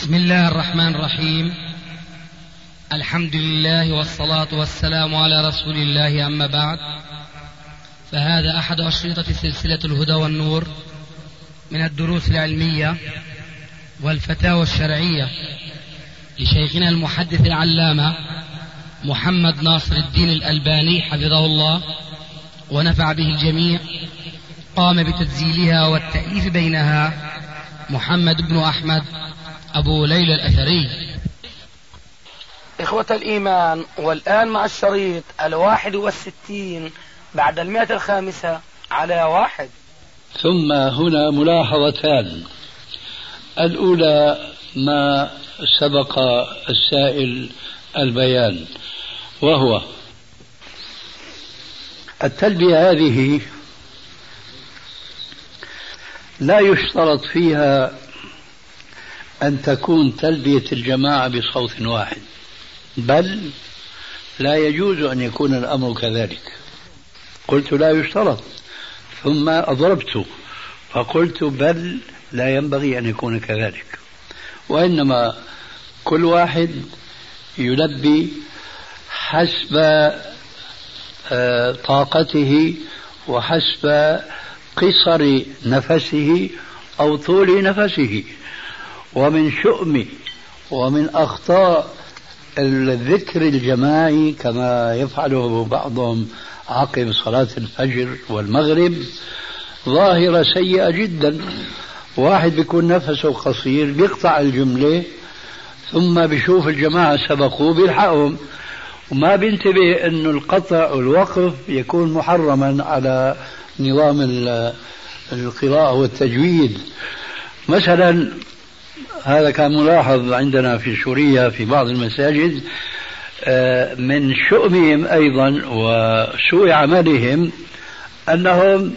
بسم الله الرحمن الرحيم. الحمد لله والصلاة والسلام على رسول الله، أما بعد، فهذا أحد أشرطة سلسلة الهدى والنور من الدروس العلمية والفتاوى الشرعية لشيخنا المحدث العلامة محمد ناصر الدين الألباني حفظه الله ونفع به الجميع. قام بتسجيلها والتأليف بينها محمد بن أحمد أبو ليلى الأثري. إخوة الإيمان، والآن مع الشريط 61 بعد 105 على 1. ثم هنا ملاحظتان. الأولى ما سبق السائل البيان، وهو التلبية هذه لا يشترط فيها أن تكون تلبية الجماعة بصوت واحد، بل لا يجوز أن يكون الأمر كذلك. قلت لا يشترط، ثم أضربت فقلت بل لا ينبغي أن يكون كذلك، وإنما كل واحد يلبي حسب طاقته وحسب قصر نفسه أو طول نفسه. ومن شؤم ومن أخطاء الذكر الجماعي كما يفعله بعضهم عقب صلاة الفجر والمغرب ظاهرة سيئة جدا. واحد بيكون نفسه قصير بيقطع الجملة، ثم بيشوف الجماعة سبقوه بيلحقهم، وما بينتبه أن القطع والوقف يكون محرما على نظام القراءة والتجويد. مثلا هذا كان ملاحظ عندنا في سوريا في بعض المساجد. من شؤمهم أيضا وسوء عملهم أنهم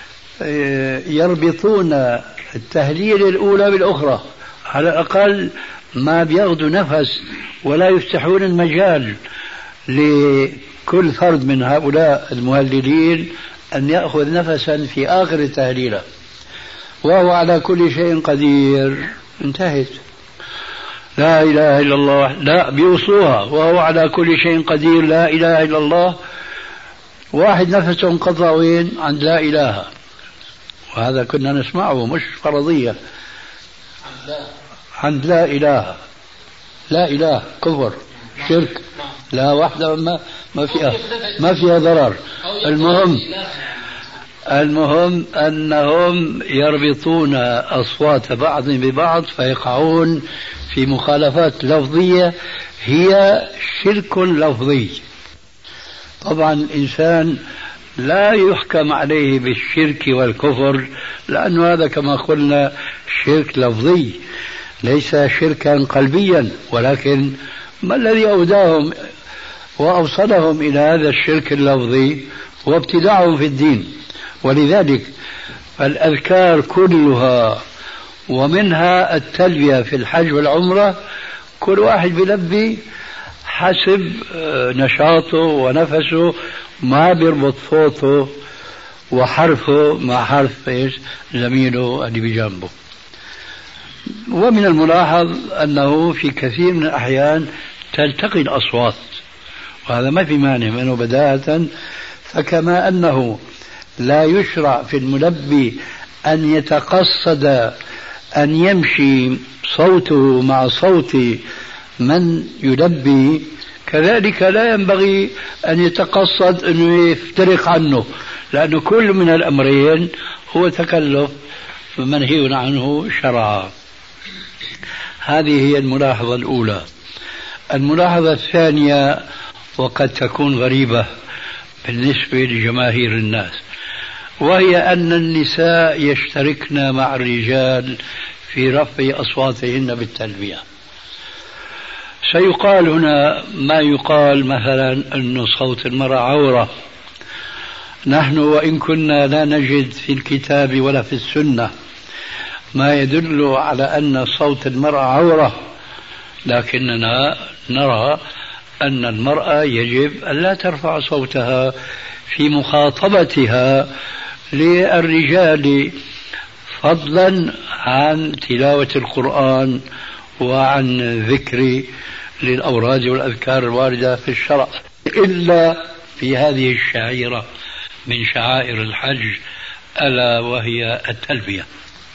يربطون التهليل الأولى بالأخرى، على الأقل ما بياخذوا نفس ولا يفتحون المجال لكل فرد من هؤلاء المهللين أن يأخذ نفسا في آخر التهليلة. وهو على كل شيء قدير، انتهت. لا إله إلا الله، لا بيوصوها وهو على كل شيء قدير، لا إله إلا الله. واحد نفسه انقطع وين؟ عند لا إله، وهذا كنا نسمعه مش فرضية. عند لا إله، لا إله كفر شرك، لا واحدة ما فيها ضرر. المهم أنهم يربطون أصوات بعض ببعض فيقعون في مخالفات لفظية هي شرك لفظي. طبعا الإنسان لا يحكم عليه بالشرك والكفر، لأنه هذا كما قلنا شرك لفظي ليس شركا قلبيا، ولكن ما الذي أوداهم وأوصلهم إلى هذا الشرك اللفظي هو ابتداعهم في الدين. ولذلك فالأذكار كلها ومنها التلبية في الحج والعمرة كل واحد بيلبي حسب نشاطه ونفسه، ما بيربط صوته وحرفه مع حرف زميله اللي بجانبه. ومن الملاحظ أنه في كثير من الأحيان تلتقي الأصوات، وهذا ما في مانع منه بداهة. فكما أنه لا يشرع في الملبي أن يتقصد أن يمشي صوته مع صوت من يلبي، كذلك لا ينبغي أن يتقصد أن يفترق عنه، لأن كل من الأمرين هو تكلف منهي عنه شرعا. هذه هي الملاحظة الأولى. الملاحظة الثانية وقد تكون غريبة بالنسبة لجماهير الناس، وهي أن النساء يشتركن مع الرجال في رفع أصواتهن بالتلبية. سيقال هنا ما يقال مثلا أن صوت المرأة عورة. نحن وإن كنا لا نجد في الكتاب ولا في السنة ما يدل على أن صوت المرأة عورة، لكننا نرى أن المرأة يجب أن لا ترفع صوتها في مخاطبتها للرجال، فضلا عن تلاوة القرآن وعن ذكر للأوراد والأذكار الواردة في الشرع، إلا في هذه الشعيرة من شعائر الحج، ألا وهي التلبية.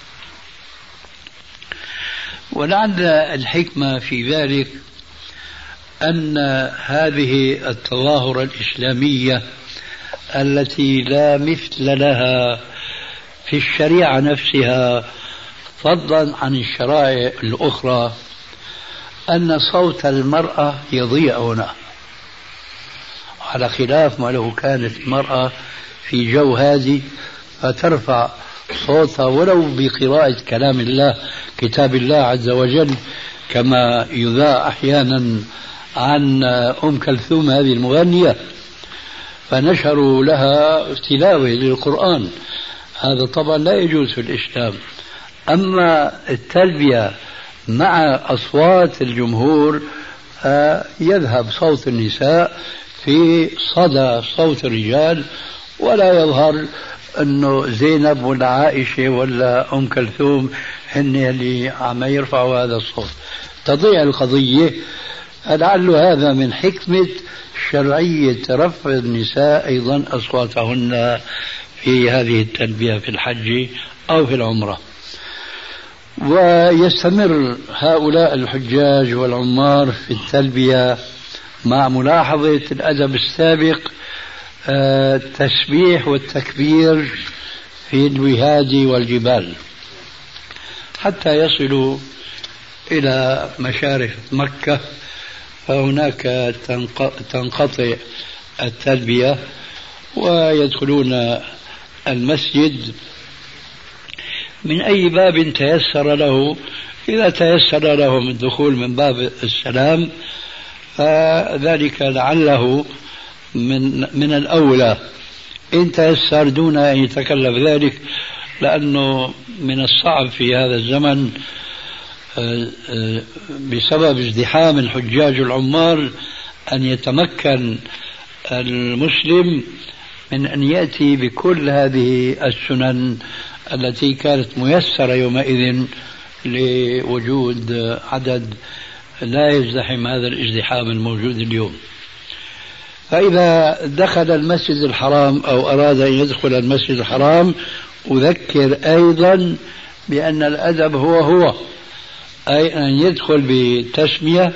ولعل الحكمة في ذلك أن هذه التظاهرة الإسلامية التي لا مثل لها في الشريعة نفسها فضلا عن الشرائع الأخرى، أن صوت المرأة يضيع هنا، على خلاف ما لو كانت المرأة في جو هادي فترفع صوتها ولو بقراءة كلام الله كتاب الله عز وجل، كما يذاع أحيانا عن أم كلثوم هذه المغنية فنشروا لها تلاوة للقرآن. هذا طبعا لا يجوز في الإسلام. أما التلبية مع أصوات الجمهور يذهب صوت النساء في صدى صوت الرجال، ولا يظهر أنه زينب ولا عائشة ولا أم كلثوم هن اللي عم يرفعوا هذا الصوت، تضيع القضية. لعل هذا من حكمة شرعية رفع النساء أيضا أصواتهن في هذه التلبية في الحج أو في العمرة. ويستمر هؤلاء الحجاج والعمار في التلبية مع ملاحظة الأدب السابق، التسبيح والتكبير في الوهاد والجبال، حتى يصلوا إلى مشارف مكة، فهناك تنقطع التلبية ويدخلون المسجد من أي باب تيسر له. إذا تيسر لهم الدخول من باب السلام فذلك لعله من الأولى، إن تيسر دون أن يتكلف ذلك، لأنه من الصعب في هذا الزمن بسبب ازدحام الحجاج العمار أن يتمكن المسلم من أن يأتي بكل هذه السنن التي كانت ميسرة يومئذ لوجود عدد لا يزدحم هذا الازدحام الموجود اليوم. فإذا دخل المسجد الحرام أو أراد أن يدخل المسجد الحرام، أذكر أيضا بأن الأدب هو أي أن يدخل بتسمية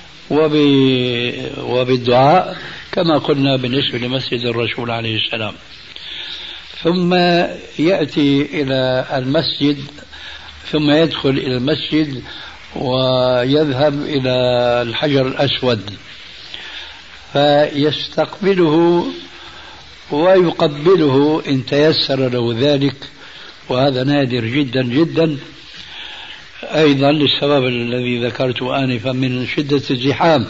وبالدعاء كما قلنا بالنسبة لمسجد الرسول عليه السلام، ثم يأتي إلى المسجد، ثم يدخل إلى المسجد ويذهب إلى الحجر الأسود فيستقبله ويقبله إن تيسر له ذلك، وهذا نادر جدا جدا أيضا للسبب الذي ذكرته آنفا من شدة الزحام.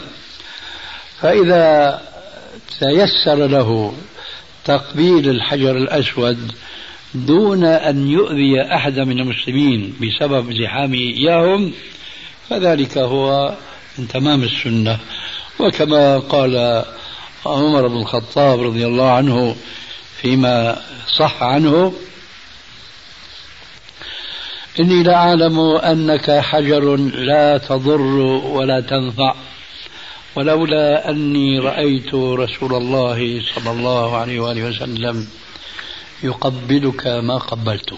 فإذا تيسر له تقبيل الحجر الأسود دون أن يؤذي أحد من المسلمين بسبب زحامه إياهم، فذلك هو من تمام السنة. وكما قال عمر بن الخطاب رضي الله عنه فيما صح عنه: إني لأعلم أنك حجر لا تضر ولا تنفع، ولولا أني رأيت رسول الله صلى الله عليه وآله وسلم يقبلك ما قبلتك.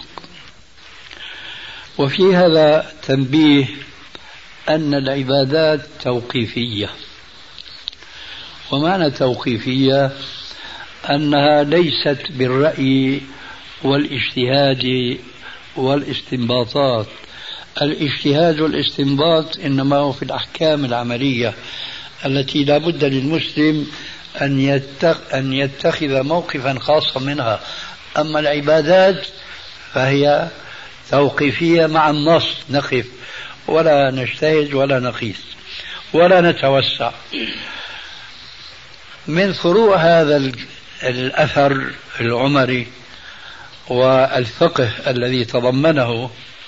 وفي هذا تنبيه أن العبادات توقيفية، ومعنى توقيفية أنها ليست بالرأي والاجتهاد والاستنباطات. الاجتهاد والاستنباط إنما هو في الأحكام العملية التي لا بد للمسلم أن يتخذ موقفا خاصا منها. أما العبادات فهي توقيفية مع النص، نقف ولا نجتهد ولا نقيس ولا نتوسع. من فروع هذا الأثر العمري والفقه الذي تضمنه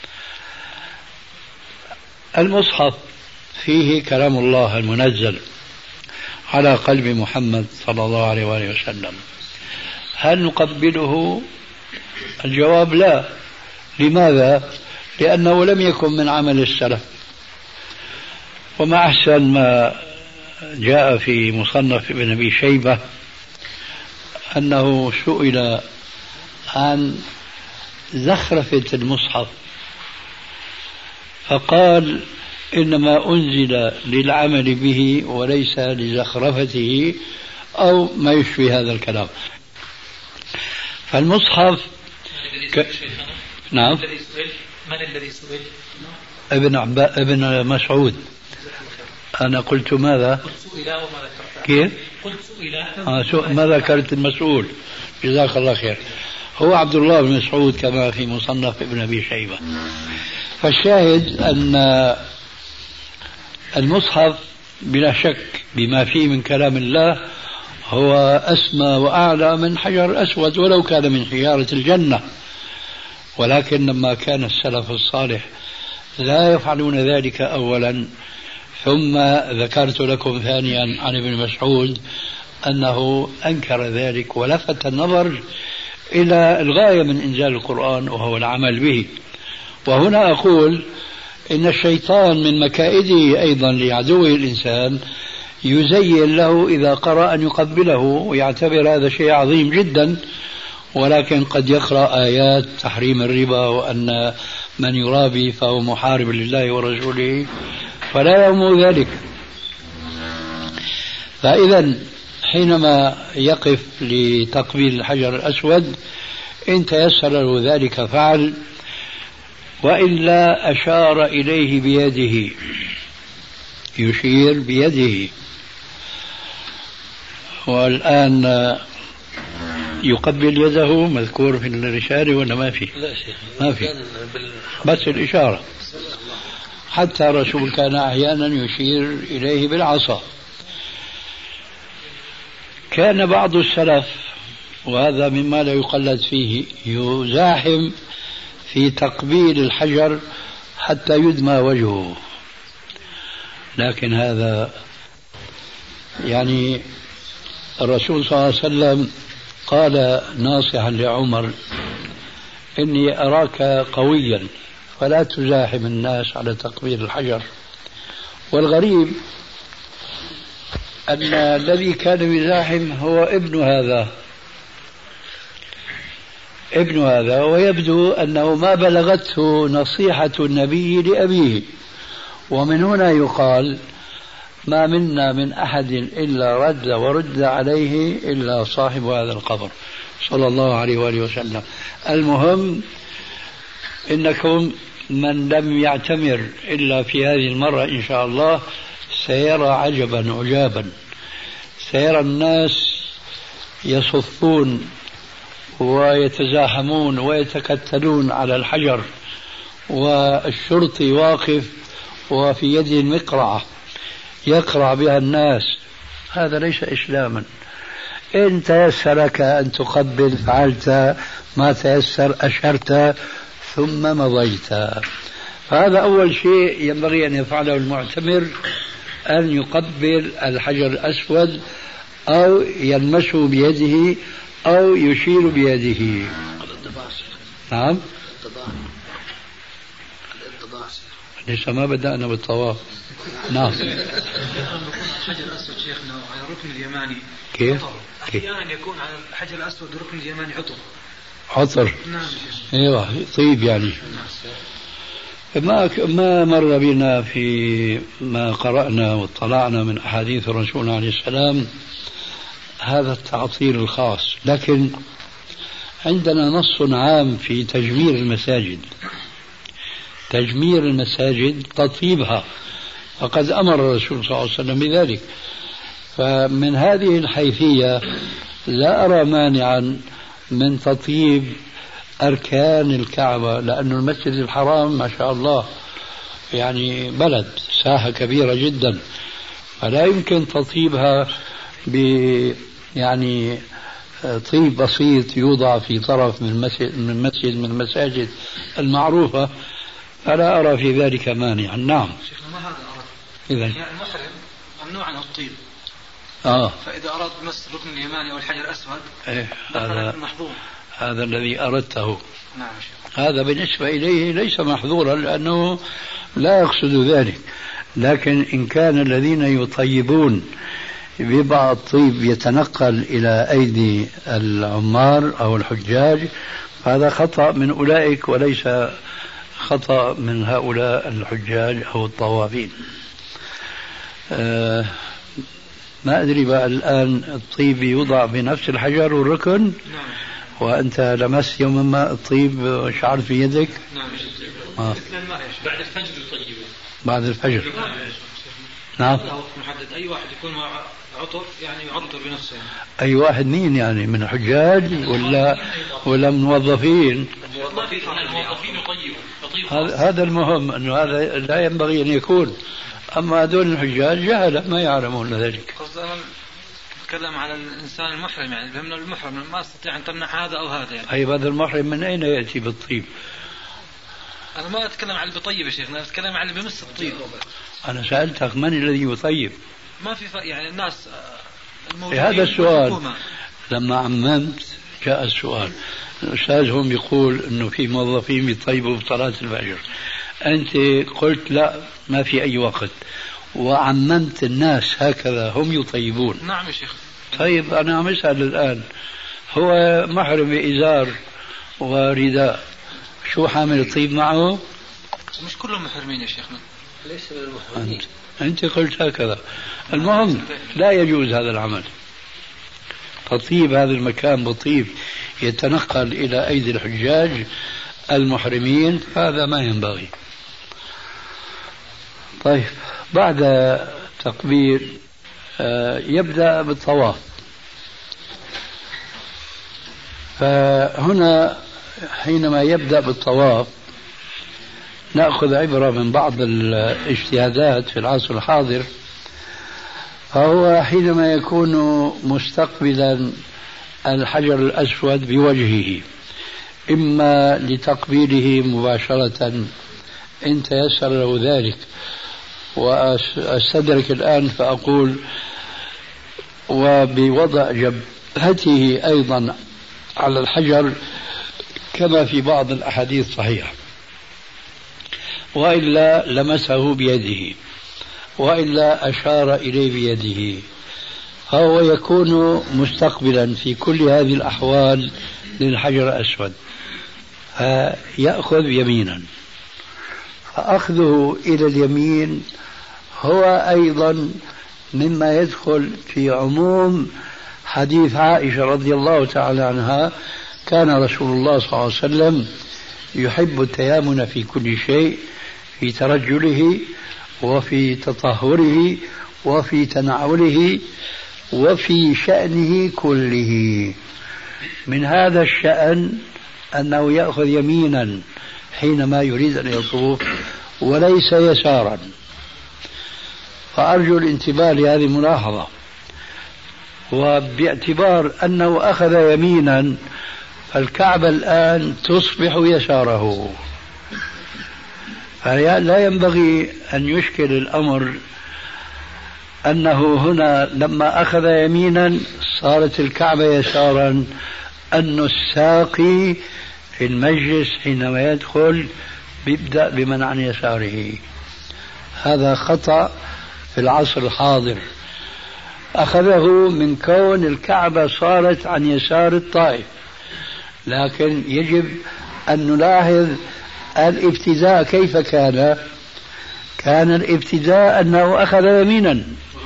المصحف، فيه كلام الله المنزل على قلب محمد صلى الله عليه وآله وسلم. هل نقبله؟ الجواب لا. لماذا؟ لأنه لم يكن من عمل السلف، وما أحسن ما جاء في مصنف ابن أبي شيبة أنه سئل عن زخرفة المصحف فقال إنما أنزل للعمل به وليس لزخرفته أو ما يشبه هذا الكلام. فالمصحف نعم. من الذي سئل؟ ابن مسعود. أنا قلت ماذا؟ قلت سئل وما ذكرت. كيف؟ قلت سئل. ما ذكرت المسؤول. جزاك الله خير. هو عبد الله بن مسعود كما في مصنف ابن أبي شيبة. فالشاهد أن المصحف بلا شك بما فيه من كلام الله هو أسمى وأعلى من حجر أسود ولو كان من حجارة الجنة، ولكن لما كان السلف الصالح لا يفعلون ذلك أولا، ثم ذكرت لكم ثانيا عن ابن مسعود أنه أنكر ذلك ولفت النظر إلى الغاية من إنزال القرآن وهو العمل به. وهنا أقول إن الشيطان من مكائده أيضا لعدوه الإنسان يزين له إذا قرأ أن يقبله ويعتبر هذا شيء عظيم جدا، ولكن قد يقرأ آيات تحريم الربا وأن من يرابي فهو محارب لله ورسوله فلا يهم ذلك. فإذا حينما يقف لتقبيل الحجر الأسود إن تيسر له ذلك فعل، وإلا أشار إليه بيده، يشير بيده. والآن يقبل يده مذكور في الرسالة ولا ما في؟ ما في، بس الإشارة. حتى الرسول كان أحيانا يشير إليه بالعصا. كان بعض السلف وهذا مما لا يقلد فيه يزاحم في تقبيل الحجر حتى يدمى وجهه، لكن هذا يعني الرسول صلى الله عليه وسلم قال ناصحا لعمر إني أراك قويا فلا تزاحم الناس على تقبيل الحجر. والغريب أن الذي كان يزاحم هو ابن هذا، ويبدو أنه ما بلغته نصيحة النبي لأبيه. ومن هنا يقال ما منا من أحد إلا رد عليه إلا صاحب هذا القبر صلى الله عليه وآله وسلم. المهم إنكم من لم يعتمر إلا في هذه المرة إن شاء الله سيرى عجبا عجابا، سيرى الناس يصفون ويتزاحمون ويتكتلون على الحجر، والشرطي واقف وفي يده المقرعة يقرع بها الناس. هذا ليس إسلاما. إن تيسر لك أن تقبل فعلت، ما تيسر أشرت ثم مضيت. فهذا أول شيء ينبغي أن يفعله المعتمر، أن يقبل الحجر الأسود أو يلمسه بيده أو يشير بيده. نعم، لسه ما بدأنا بالطواف. نعم. الحجر الأسود شيخنا على الركن اليماني كيف؟ أحيانا يكون على الحجر الأسود الركن اليماني عطر. نعم. ايوه طيب يعني. ما مر بنا في ما قرأنا واطلعنا من أحاديث الرسول عليه السلام هذا التعطيل الخاص، لكن عندنا نص عام في تجمير المساجد تطيبها، فقد أمر الرسول صلى الله عليه وسلم بذلك. فمن هذه الحيثية لا أرى مانعا من تطيب أركان الكعبة، لأن المسجد الحرام ما شاء الله يعني بلد ساحة كبيرة جدا، فلا يمكن تطيبها يعني طيب بسيط يوضع في طرف من مسجد من المساجد المعروفة، فلا أرى في ذلك مانعا. نعم. شيخنا ما هذا أردت. إذن يعني المحرم ممنوع عن الطيب. فإذا أراد مس الركن اليماني أو الحجر الأسود هذا محظور. هذا الذي أردته. نعم. هذا بالنسبة إليه ليس محظورا لأنه لا يقصد ذلك، لكن إن كان الذين يطيبون ببعض الطيب يتنقل إلى أيدي العمار أو الحجاج فهذا خطأ من أولئك وليس خطأ من هؤلاء الحجاج أو الطوافين. ما أدري بقى الآن الطيب يوضع بنفس الحجر والركن؟ نعم. وأنت لمست يوما ما الطيب وشعرت في يدك؟ نعم. مثل الماء بعد الفجر يطيبه. بعد الفجر. نعم. محدد أي واحد يكون عطر يعني يعطر بنفسه. أي واحد مين يعني من حجاج ولا موظفين؟ الموظفين يطيبوا. هذا المهم أنه هذا لا ينبغي أن يكون. أما هذول الحجاج جهلة ما يعلمون ذلك. نتكلم على الإنسان المحرم يعني فهمنا المحرم ما استطيع أن تمنع هذا أو هذا يعني. أي هذا المحرم من أين يأتي بالطيب؟ أنا ما أتكلم عن اللي بيطيب يا شيخ، أنا أتكلم عن اللي بيمس الطيب. أنا سألتك من الذي يطيب؟ ما في يعني الناس الموجودين. هذا السؤال لما عممت جاء السؤال. الأستاذ هم يقول إنه في موظفين يطيبوا بصلاة الفجر، أنت قلت لا ما في أي وقت وعممت الناس هكذا هم يطيبون. نعم يا شيخ. طيب أنا عم أسأل الآن، هو محرم بإزار ورداء، شو حامل الطيب معه؟ مش كلهم محرمين يا شيخنا. ليس من المحرمين. أنت قلت هكذا. المهم لا يجوز هذا العمل. تطيب هذا المكان بطيب يتنقل إلى أيدي الحجاج المحرمين هذا ما ينبغي. طيب بعد تقبيل يبدأ بالطواف. فهنا حينما يبدأ بالطواف نأخذ عبرة من بعض الاجتهادات في العصر الحاضر. فهو حينما يكون مستقبلا الحجر الأسود بوجهه إما لتقبيله مباشرة إن تيسر له ذلك، وأستدرك الآن فأقول وبوضع جبهته أيضا على الحجر كما في بعض الأحاديث الصحيحة، وإلا لمسه بيده وإلا أشار إليه بيده، فهو يكون مستقبلا في كل هذه الأحوال للحجر الأسود. فيأخذ يمينا، فأخذه إلى اليمين هو أيضا مما يدخل في عموم حديث عائشة رضي الله تعالى عنها: كان رسول الله صلى الله عليه وسلم يحب التيامن في كل شيء، في ترجله وفي تطهره وفي تنعله وفي شأنه كله. من هذا الشأن أنه يأخذ يمينا حينما يريد أن يطوف وليس يسارا. فأرجو الانتباه لهذه الملاحظة. وباعتبار أنه أخذ يمينا فالكعبة الآن تصبح يساره، فلا ينبغي أن يشكل الأمر أنه هنا لما أخذ يمينا صارت الكعبة يسارا، أن الساقي في المجلس حينما يدخل يبدأ بمن عن يساره. هذا خطأ في العصر الحاضر، أخذه من كون الكعبة صارت عن يسار الطائف. لكن يجب أن نلاحظ الابتداء كيف كان. كان الابتداء أنه أخذ يمينا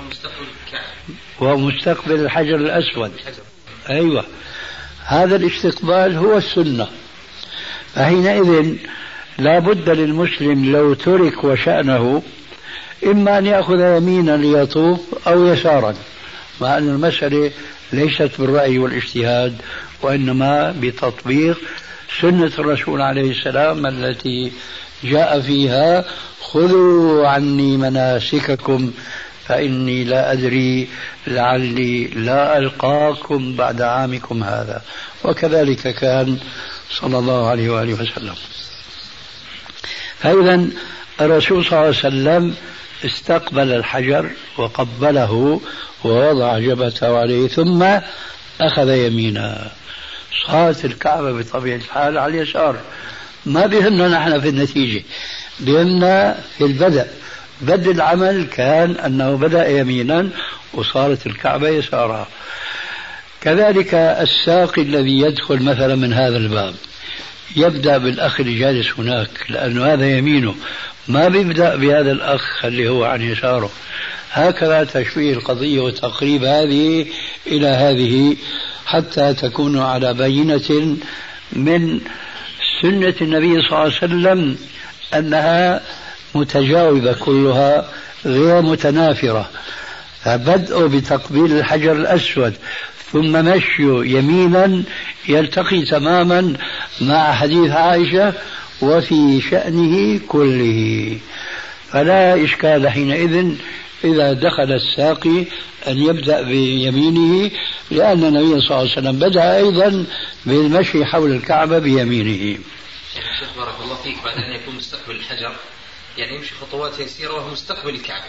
ومستقبل الحجر الأسود. أيوة، هذا الاستقبال هو السنة. فحينئذ لا بد للمسلم لو ترك وشأنه إما أن يأخذ يمينا ليطوف أو يسارا، مع أن المسألة ليست بالرأي والاجتهاد وإنما بتطبيق سنة الرسول عليه السلام التي جاء فيها: خذوا عني مناسككم فإني لا أدري لعلي لا ألقاكم بعد عامكم هذا. وكذلك كان صلى الله عليه وآله وسلم. فإذا الرسول صلى الله عليه وسلم استقبل الحجر وقبله ووضع جبهته عليه ثم أخذ يمينا. صارت الكعبة بطبيعة الحال على اليسار. ما بهمنا نحن في النتيجة، بهمنا في البدء بدء العمل كان أنه بدأ يمينا وصارت الكعبة يسارها. كذلك الساقي الذي يدخل مثلا من هذا الباب يبدأ بالأخ اللي جالس هناك لأنه هذا يمينه، ما بيبدأ بهذا الأخ اللي هو عن يساره. هكذا تشويه القضية وتقريب هذه إلى هذه حتى تكون على بينة من سنة النبي صلى الله عليه وسلم أنها متجاوبة كلها غير متنافرة. فبدء بتقبيل الحجر الأسود ثم مشي يمينا يلتقي تماما مع حديث عائشة وفي شأنه كله، فلا إشكال حينئذ إذا دخل الساقي أن يبدأ بيمينه، لأن النبي صلى الله عليه وسلم بدأ أيضا بالمشي حول الكعبة بيمينه. شيخ بارك الله فيك، بعد أن يكون مستقبل الحجر يعني يمشي خطوات يسيرة وهو مستقبل الكعبة.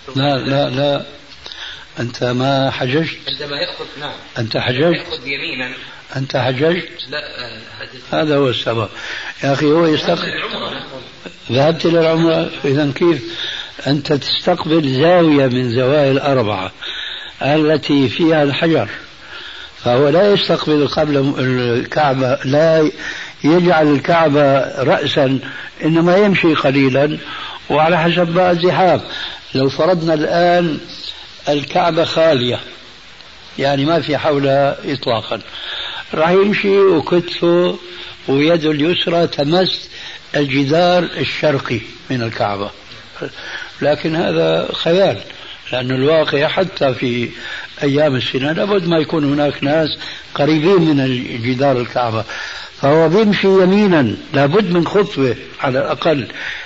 لا أنت ما حججت. عندما يأخذ نعم أنت حججت. يأخذ يمينا. أنت حججت. لا هذا هو السبب يا أخي. هو يستقبل. ذهبت للعمرة. إذا كيف أنت تستقبل زاوية من زوايا الأربعة التي فيها الحجر، فهو لا يستقبل قبل الكعبة، لا يجعل الكعبة رأسا، إنما يمشي قليلا وعلى حسب بقى الزحام. لو فرضنا الآن الكعبة خالية يعني ما في حولها إطلاقا، راح يمشي وكتفه ويده اليسرى تمس الجدار الشرقي من الكعبة، لكن هذا خيال، لأن الواقع حتى في أيام السنة لابد ما يكون هناك ناس قريبين من جدار الكعبة، فهو بيمشي يمينا لابد من خطوة على الأقل،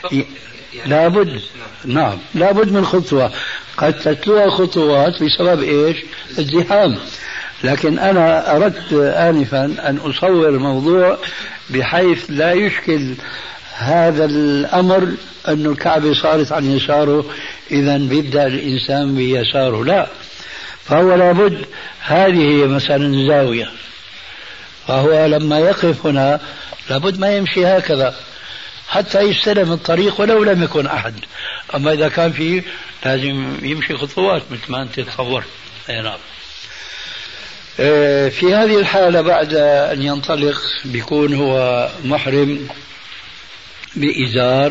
لابد. نعم لابد من خطوة، قد تتلوها خطوات بسبب إيش؟ الزحام. لكن أنا أردت آنفا أن أصور الموضوع بحيث لا يشكل هذا الأمر أن الكعبة صارت عن يساره إذا بيبدأ الإنسان بيساره، لا، فهو لابد هذه مثلا زاوية، فهو لما يقف هنا لابد ما يمشي هكذا حتى يستلم الطريق ولو لم يكن أحد. أما إذا كان فيه لازم يمشي خطوات مثل ما أنت تصور. نعم. في هذه الحالة بعد أن ينطلق بيكون هو محرم بإزار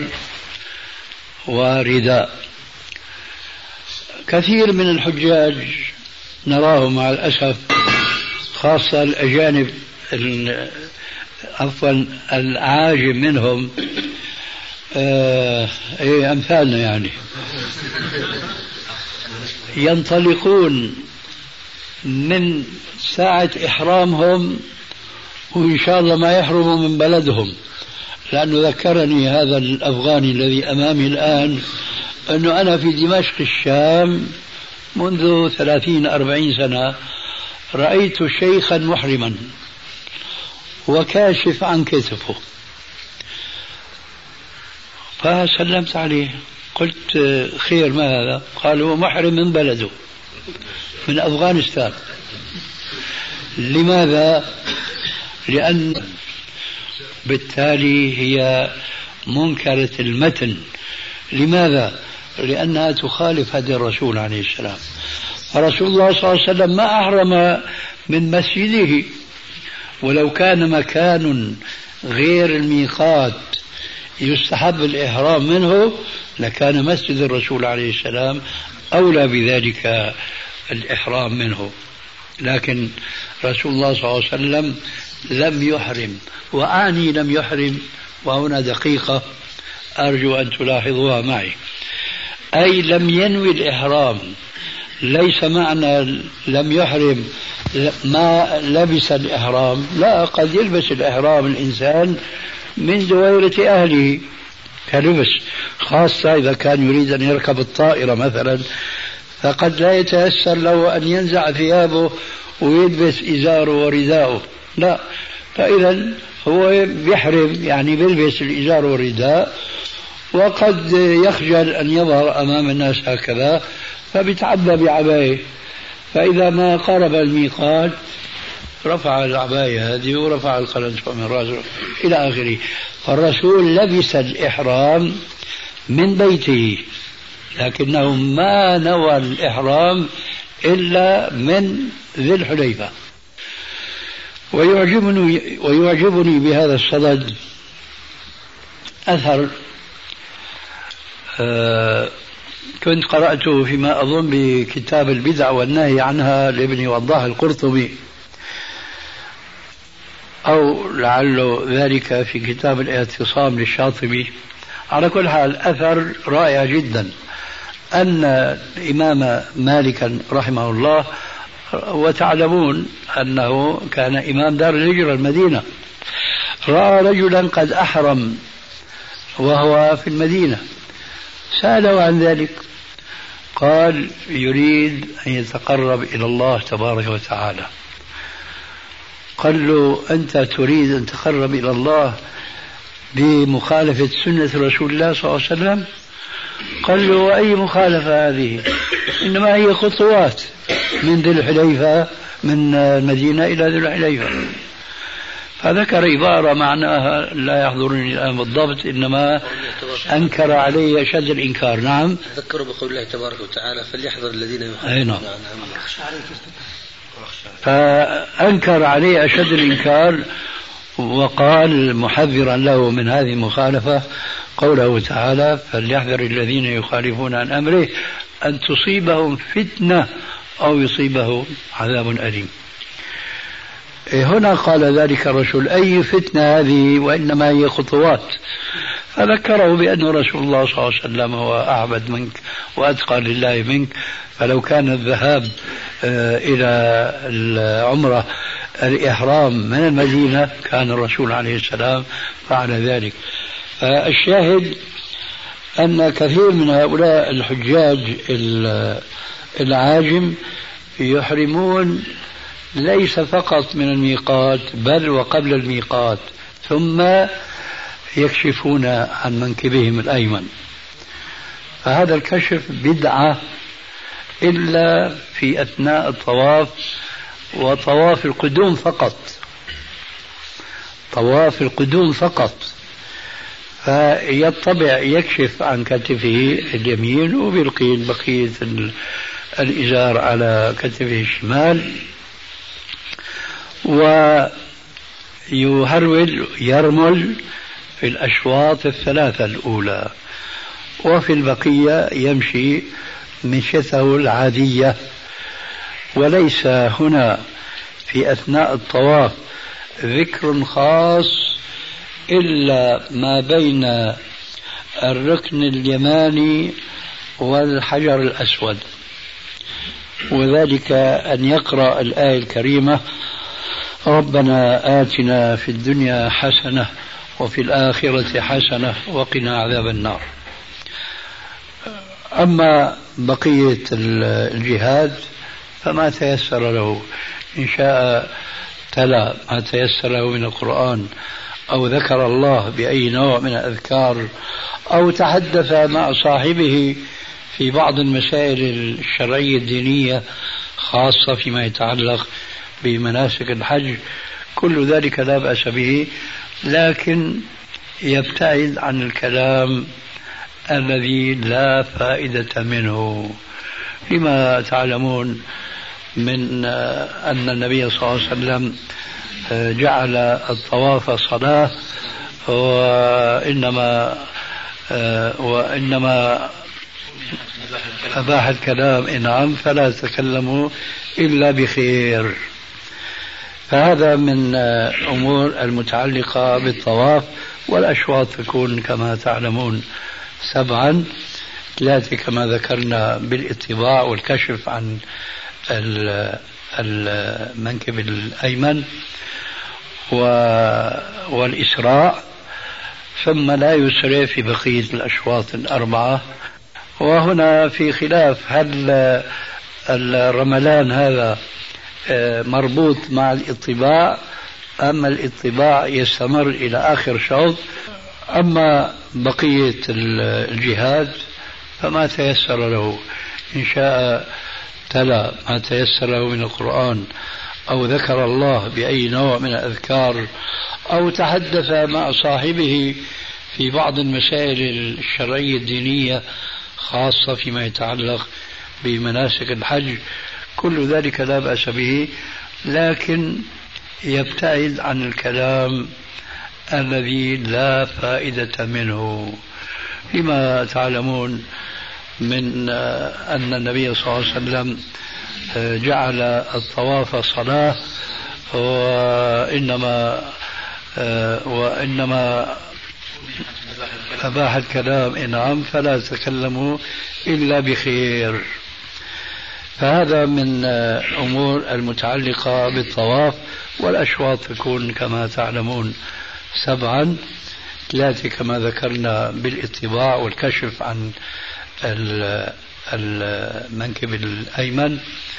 ورداء. كثير من الحجاج نراهم مع الأسف، خاصة الأجانب عفوا العاجم منهم، أمثالنا يعني، ينطلقون من ساعة إحرامهم وإن شاء الله ما يحرموا من بلدهم. لأنه ذكرني هذا الأفغاني الذي أمامي الآن أنه أنا في دمشق الشام منذ 30-40 سنة رأيت شيخا محرما وكاشف عن كتفه، فسلمت عليه قلت خير ما هذا؟ قال هو محرم من بلده من أفغانستان. لماذا؟ لأن بالتالي هي منكرة المتن. لماذا؟ لأنها تخالف هدي الرسول عليه السلام. فرسول الله صلى الله عليه وسلم ما أحرم من مسجده، ولو كان مكان غير الميقات يستحب الإحرام منه لكان مسجد الرسول عليه السلام أولى بذلك الإحرام منه. لكن رسول الله صلى الله عليه وسلم لم يحرم، وأعني لم يحرم، وهنا دقيقة أرجو أن تلاحظوها معي، أي لم ينوي الإحرام. ليس معنى لم يحرم ما لبس الإحرام، لا، قد يلبس الإحرام الإنسان من دويرة أهله كلبس، خاصة إذا كان يريد أن يركب الطائرة مثلا، فقد لا يتيسر له أن ينزع ثيابه ويلبس إزاره ورداءه، لا، فإذا هو يحرم يعني بيلبس الإزار والرداء، وقد يخجل أن يظهر أمام الناس هكذا فبيتعبى بعباية، فإذا ما قرب الميقات رفع العباية هذه ورفع القلنسوة من رأسه إلى آخره. فالرسول لبس الإحرام من بيته لكنه ما نوى الإحرام إلا من ذي الحليفة. ويعجبني بهذا الصدد أثر كنت قرأته فيما أظن بكتاب البدع والنهي عنها لابن وضاح القرطبي، أو لعل ذلك في كتاب الاعتصام للشاطبي. على كل حال أثر رائع جدا، أن الإمام مالكا رحمه الله، وتعلمون أنه كان إمام دار الهجرة المدينة، رأى رجلا قد أحرم وهو في المدينة، سأله عن ذلك، قال يريد أن يتقرب إلى الله تبارك وتعالى. قال له أنت تريد أن تقرب إلى الله بمخالفة سنة رسول الله صلى الله عليه وسلم؟ قال له وأي مخالفة هذه؟ إنما هي خطوات من ذي الحليفة، من المدينة إلى ذي الحليفة. فذكر عبارة معناها لا يحضرني الآن بالضبط، إنما أنكر عليه أشد الإنكار. نعم، ذكروا بقول الله تبارك وتعالى فليحذر الذين يخالفون. فأنكر عليه أشد الإنكار، وقال محذرا له من هذه المخالفة قوله تعالى فليحذر الذين يخالفون عن أمره أن تصيبهم فتنة أو يصيبهم عذاب أليم. هنا قال ذلك الرسول أي فتنة هذه وإنما هي خطوات، فذكره بأن رسول الله صلى الله عليه وسلم هو أعبد منك وأتقى لله منك، فلو كان الذهاب إلى العمرة الإحرام من المدينة كان الرسول عليه السلام فعل ذلك. الشاهد أن كثير من هؤلاء الحجاج العاجم يحرمون ليس فقط من الميقات بل وقبل الميقات، ثم يكشفون عن منكبهم الأيمن. فهذا الكشف بدعة إلا في أثناء الطواف وطواف القدوم فقط، طواف القدوم فقط. فيطبع يكشف عن كتفه اليمين وبيلقي بقية الإزار على كتفه الشمال، يرمل في الأشواط الثلاثة الأولى، وفي البقية يمشي مشيته العادية. وليس هنا في أثناء الطواف ذكر خاص إلا ما بين الركن اليماني والحجر الأسود، وذلك أن يقرأ الآية الكريمة ربنا آتنا في الدنيا حسنة وفي الآخرة حسنة وقنا عذاب النار. أما بقية الجهاد فما تيسر له، إن شاء تلا ما تيسر له من القرآن، أو ذكر الله بأي نوع من الأذكار، أو تحدث مع صاحبه في بعض المسائل الشرعية الدينية خاصة فيما يتعلق بمناسك الحج. كل ذلك لا بأس به، لكن يبتعد عن الكلام الذي لا فائدة منه، لما تعلمون من أن النبي صلى الله عليه وسلم جعل الطواف صلاة، وإنما أباح الكلام نعم، فلا تكلموا إلا بخير. فهذا من أمور المتعلقة بالطواف. والأشواط تكون كما تعلمون 7، 3 كما ذكرنا بالاتباع والكشف عن المنكب الأيمن والإسراع، ثم لا يسرع في بقية الأشواط 4. وهنا في خلاف هل الرملان هذا مربوط مع الاتباع أما الاتباع يستمر إلى آخر شوط. أما بقية الجهاد فما تيسر له، إن شاء تلا ما تيسر له من القرآن، أو ذكر الله بأي نوع من الأذكار، أو تحدث مع صاحبه في بعض المسائل الشرعية الدينية خاصة فيما يتعلق بمناسك الحج، كل ذلك لا بأس به، لكن يبتعد عن الكلام الذي لا فائدة منه، لما تعلمون من أن النبي صلى الله عليه وسلم جعل الطواف صلاة، وإنما أباح الكلام نعم، فلا تكلموا إلا بخير. فهذا من الأمور المتعلقة بالطواف. والأشواط تكون كما تعلمون 7، 3 كما ذكرنا بالاتباع والكشف عن المنكب الأيمن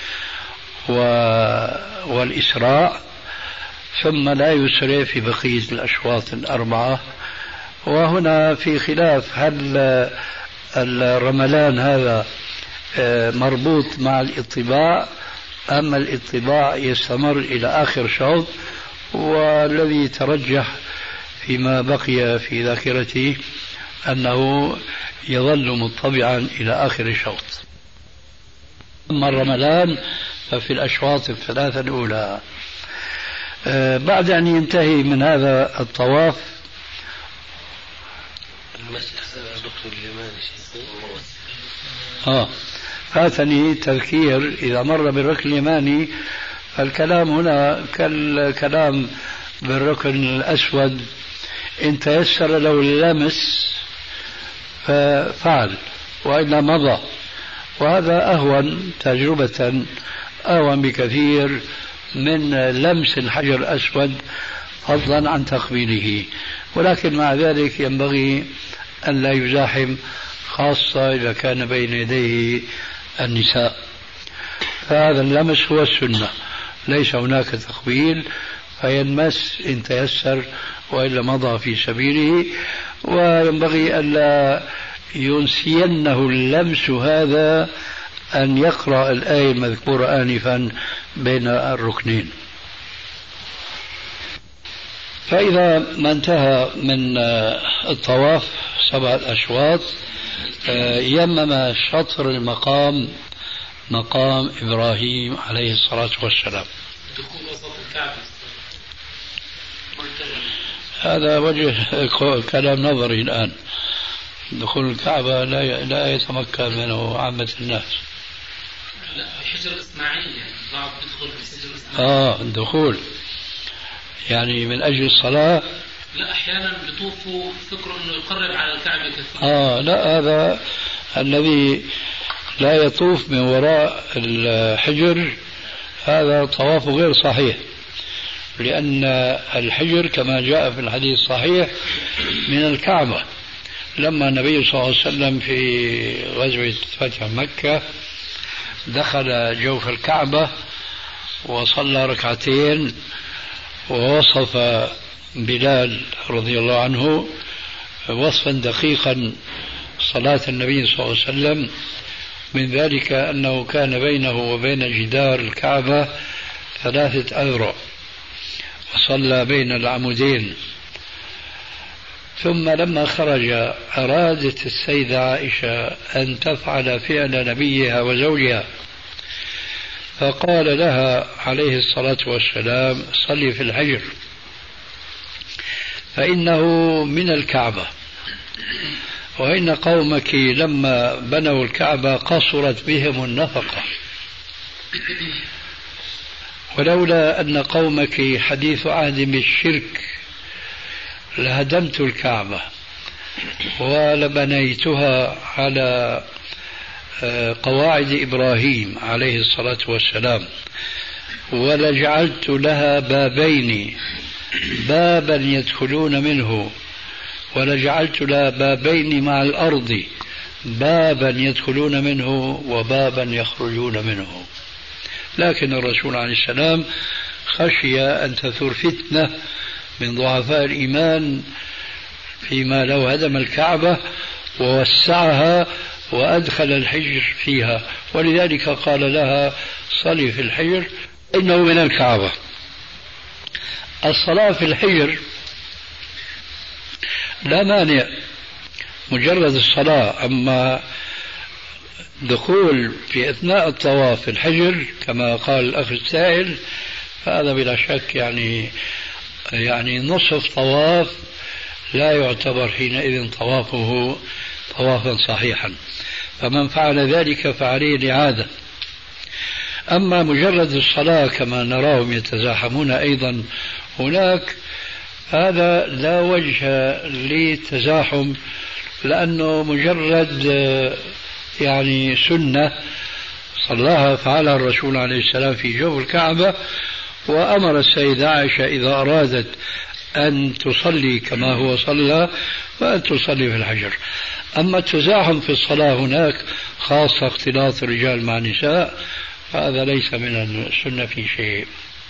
والإسراع، ثم لا يسرع في بقية الأشواط 4. وهنا في خلاف، هل الرملان هذا مربوط مع الاتباع أما الاتباع يستمر إلى آخر شوط؟ والذي ترجح فيما بقي في ذاكرتي أنه يظل مطبعا إلى آخر الشوط. أما الرملان ففي الأشواط 3 الأولى. بعد أن ينتهي من هذا الطواف فاتني تذكير إذا مر بالركن اليماني، فالكلام هنا كالكلام بالركن الأسود، إن تيسر له اللمس ففعل وإلا مضى، وهذا أهون تجربة، أهون بكثير من لمس الحجر الأسود فضلا عن تقبيله. ولكن مع ذلك ينبغي أن لا يزاحم، خاصة إذا كان بين يديه النساء، فهذا اللمس هو السنة، ليس هناك تقبيل، فينمس إن تيسر وإلا مضى في سبيله. وينبغي ألا ينسينه اللمس هذا أن يقرأ الآية المذكورة آنفا بين الركنين. فإذا ما انتهى من الطواف 7 أشواط يمم شطر المقام، مقام إبراهيم عليه الصلاة والسلام. دخول وسط الكعبة هذا وجه كلام نظري الآن. دخول الكعبة لا يتمكن منه عامة الناس. لا، حجر إسماعيل يعني بعض يدخل بحجر إسماعيل. الدخول يعني من أجل الصلاة. لا، أحيانا بيطوفوا فكروا أنه يقرب على الكعبة كثير. لا، هذا الذي لا يطوف من وراء الحجر هذا طواف غير صحيح، لأن الحجر كما جاء في الحديث الصحيح من الكعبة. لما النبي صلى الله عليه وسلم في غزوة فتح مكة دخل جوف الكعبة وصلى 2 ركعتين، ووصف بلال رضي الله عنه وصفا دقيقا صلاة النبي صلى الله عليه وسلم، من ذلك أنه كان بينه وبين جدار الكعبة 3 أذرع، وصلى بين العمودين. ثم لما خرج أرادت السيدة عائشة أن تفعل فعل نبيها وزوجها، فقال لها عليه الصلاة والسلام: صلي في الحجر فإنه من الكعبة، وإن قومك لما بنوا الكعبة قصرت بهم النفقة، ولولا أن قومك حديث عهد بالشرك لهدمت الكعبة ولبنيتها على قواعد إبراهيم عليه الصلاة والسلام، ولجعلت لها بابين، بابا يدخلون منه، ولجعلت لها بابين مع الأرض، بابا يدخلون منه وبابا يخرجون منه. لكن الرسول عليه السلام خشي أن تثور فتنة من ضعفاء الإيمان فيما لو هدم الكعبة ووسعها وأدخل الحجر فيها، ولذلك قال لها: صلي في الحجر إنه من الكعبة. الصلاة في الحجر لا مانع، مجرد الصلاة، أما دخول في أثناء الطواف في الحجر كما قال الأخ السائل، فهذا بلا شك يعني نصف طواف لا يعتبر حينئذ طوافه طوافا صحيحا، فمن فعل ذلك فعليه الإعادة. أما مجرد الصلاة كما نراهم يتزاحمون أيضا هناك، هذا لا وجه للتزاحم، لأنه مجرد يعني سنة صلاها فعلها الرسول عليه السلام في جوف الكعبة، وأمر السيدة عائشة إذا أرادت أن تصلي كما هو صلى فأن تصلي في الحجر. أما التزاحم في الصلاة هناك خاصة اختلاط الرجال مع النساء، فهذا ليس من السنة في شيء.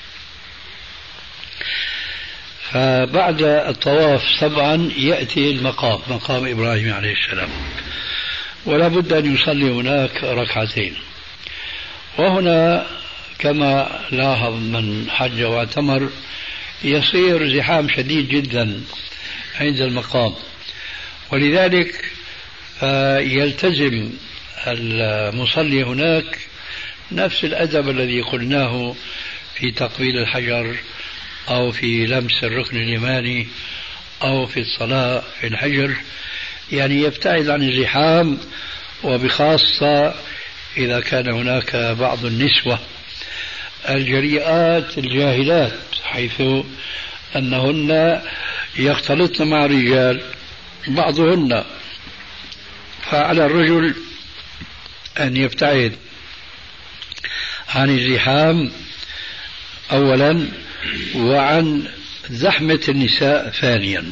فبعد الطواف طبعا يأتي المقام، مقام إبراهيم عليه السلام، ولا بد أن يصلي هناك ركعتين. وهنا كما لاحظ من حج واعتمر يصير زحام شديد جدا عند المقام، ولذلك يلتزم المصلي هناك نفس الأدب الذي قلناه في تقبيل الحجر أو في لمس الركن اليماني أو في الصلاة في الحجر، يعني يبتعد عن الزحام، وبخاصة إذا كان هناك بعض النسوة الجريئات الجاهلات حيث أنهن يختلطن مع رجال بعضهن، فعلى الرجل أن يبتعد عن الزحام أولا وعن زحمة النساء ثانيا،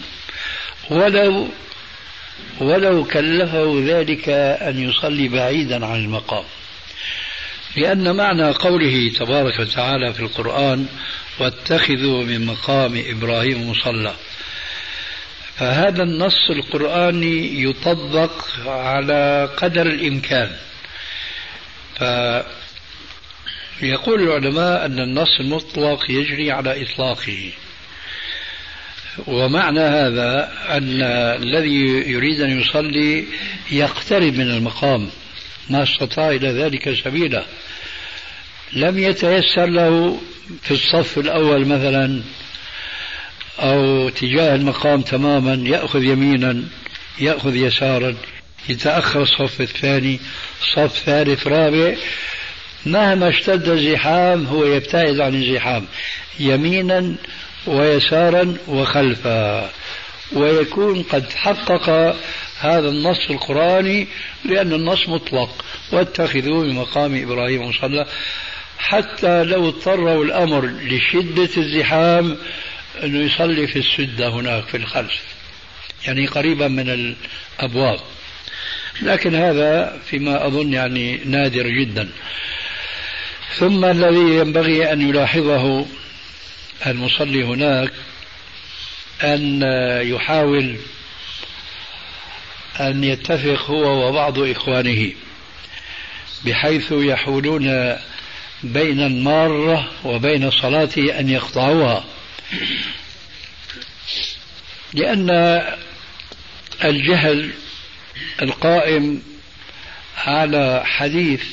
ولو كلفه ذلك أن يصلي بعيدا عن المقام، لأن معنى قوله تبارك وتعالى في القرآن واتخذوا من مقام إبراهيم مصلى، فهذا النص القرآني يطبق على قدر الإمكان. فيقول العلماء أن النص المطلق يجري على إطلاقه، ومعنى هذا أن الذي يريد أن يصلي يقترب من المقام ما استطاع إلى ذلك سبيلا. لم يتيسر له في الصف الأول مثلا أو تجاه المقام تماما، يأخذ يمينا يأخذ يسارا، يتأخر الصف الثاني صف ثالث رابع، مهما اشتد الزحام هو يبتعد عن الزحام يمينا ويسارا وخلفا، ويكون قد حقق هذا النص القرآني، لأن النص مطلق واتخذوا من مقام إبراهيم مصلى، حتى لو اضطروا الأمر لشدة الزحام أنه يصلي في السدة هناك في الخلف، يعني قريبا من الأبواب، لكن هذا فيما أظن يعني نادر جدا. ثم الذي ينبغي أن يلاحظه المصلي هناك أن يحاول أن يتفق هو وبعض إخوانه بحيث يحولون بين المارة وبين صلاته أن يقطعوها، لأن الجهل القائم على حديث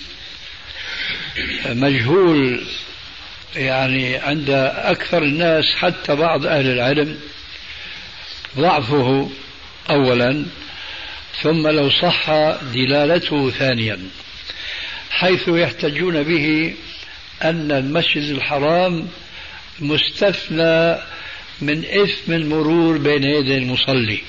مجهول يعني عند أكثر الناس حتى بعض أهل العلم ضعفه أولا، ثم لو صح دلالته ثانيا، حيث يحتجون به أن المسجد الحرام مستثنى من إثم المرور بين يدي المصلي،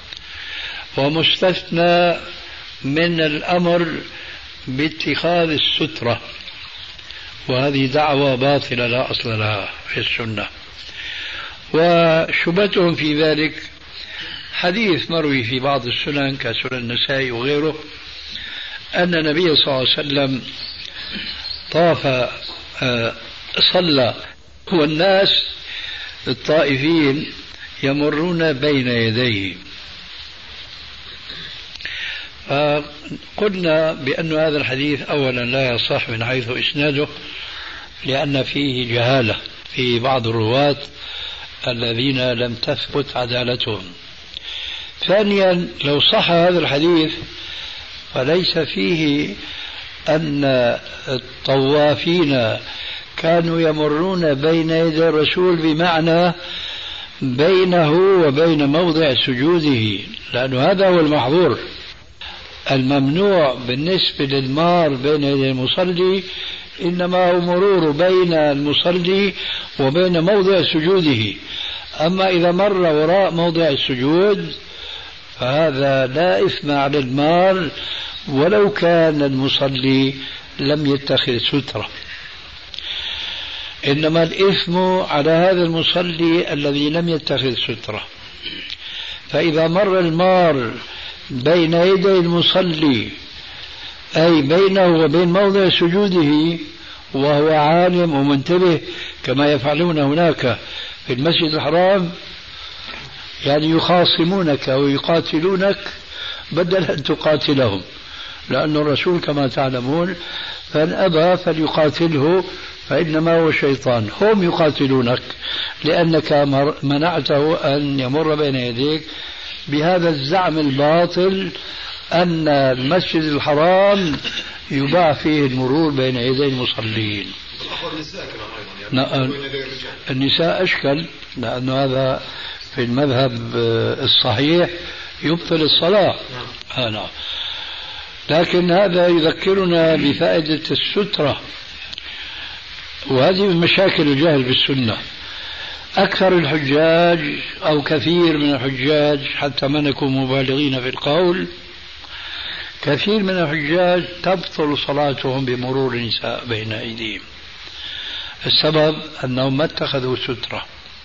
ومستثنى من الأمر باتخاذ السترة، وهذه دعوة باطلة لا أصل لها في السنة. وشبهتهم في ذلك حديث مروي في بعض السنن كسنن النسائي وغيره أن النبي صلى الله عليه وسلم طاف صلى والناس الطائفين يمرون بين يديه، فقلنا بأن هذا الحديث أولا لا يصح من حيث إسناده، لأن فيه جهالة في بعض الرواة الذين لم تثبت عدالتهم. ثانيا لو صح هذا الحديث فليس فيه أن الطوافين كانوا يمرون بين يدي الرسول بمعنى بينه وبين موضع سجوده، لأنه هذا هو المحظور. الممنوع بالنسبة للمار بين يدي المصلي إنما هو مرور بين المصلي وبين موضع سجوده. أما إذا مر وراء موضع السجود فهذا لا إثم على المار ولو كان المصلي لم يتخذ سترة، إنما الإثم على هذا المصلي الذي لم يتخذ سترة. فإذا مر المار بين يدي المصلي أي بينه وبين موضع سجوده وهو عالم ومنتبه كما يفعلون هناك في المسجد الحرام، يعني يخاصمونك ويقاتلونك بدل أن تقاتلهم، لأن الرسول كما تعلمون فإن أبى فليقاتله فإنما هو شيطان. هم يقاتلونك لأنك منعته أن يمر بين يديك بهذا الزعم الباطل أن المسجد الحرام يباع فيه المرور بين يدي المصلين. النساء أشكل، لأن هذا في المذهب الصحيح يبطل الصلاة. نعم. لكن هذا يذكرنا بفائدة السترة، وهذه من مشاكل الجهل بالسنة. أكثر الحجاج أو كثير من الحجاج، حتى ما نكون مبالغين في القول، كثير من الحجاج تبطل صلاتهم بمرور النساء بين أيديهم. السبب أنهم ما اتخذوا سترة.